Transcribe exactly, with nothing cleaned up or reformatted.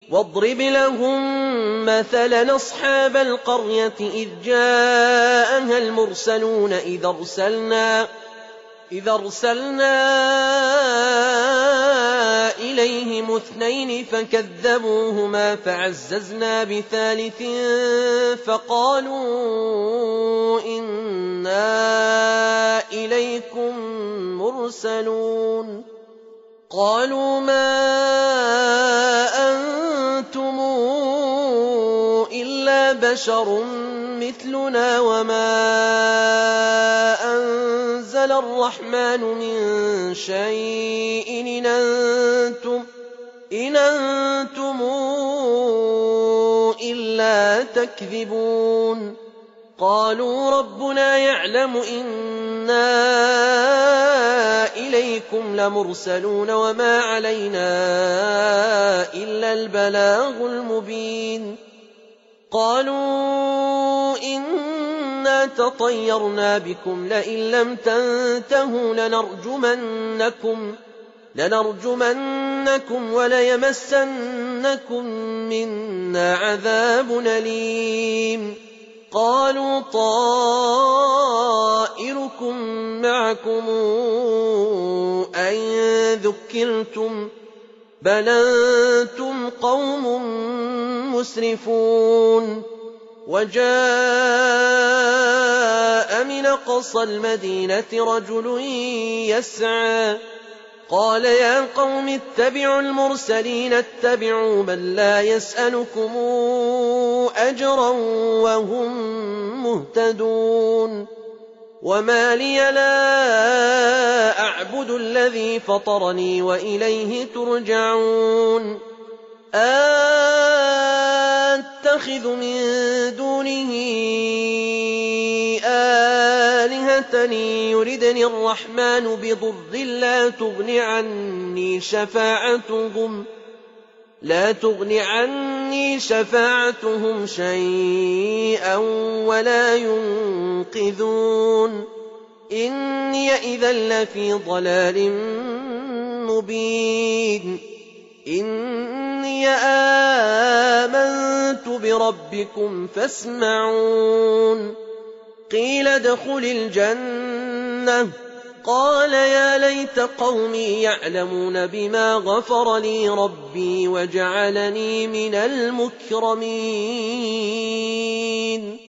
واضرب لهم مثلا أصحاب القرية إذ جاءها المرسلون إذ أرسلنا, إذ أرسلنا إليهم اثنين فكذبوهما فعززنا بثالث فقالوا إنا إليكم مرسلون. قالوا ما أنتم إلا بشر مثلنا وما أنزل الرحمن من شيء إن أنتم, إن أنتم إلا تكذبون. قالوا ربنا يعلم إنا إليكم لمرسلون وما علينا إلا البلاغ المبين. قالوا إنا تطيرنا بكم لئن لم تنتهوا لنرجمنكم, لنرجمنكم وليمسنكم منا عذاب أليم. قالوا طائركم معكم أئن ذكرتم بل أنتم قوم مسرفون. وجاء من أقصى المدينة رجل يسعى قال يا قوم اتبعوا المرسلين اتبعوا من لا يسألكم أجرا وهم مهتدون. وما لي لا أعبد الذي فطرني وإليه ترجعون. أتخذ من دونه آلهة يردني الرحمن بضر لا تغن عني شفاعتهم لا تغن عني شفاعتهم شيئا ولا ينقذون. إني إذا لفي ضلال مبين. إني آمنت بربكم فاسمعون. قيل ادخل الجنة قال يا ليت قومي يعلمون بما غفر لي ربي وجعلني من المكرمين.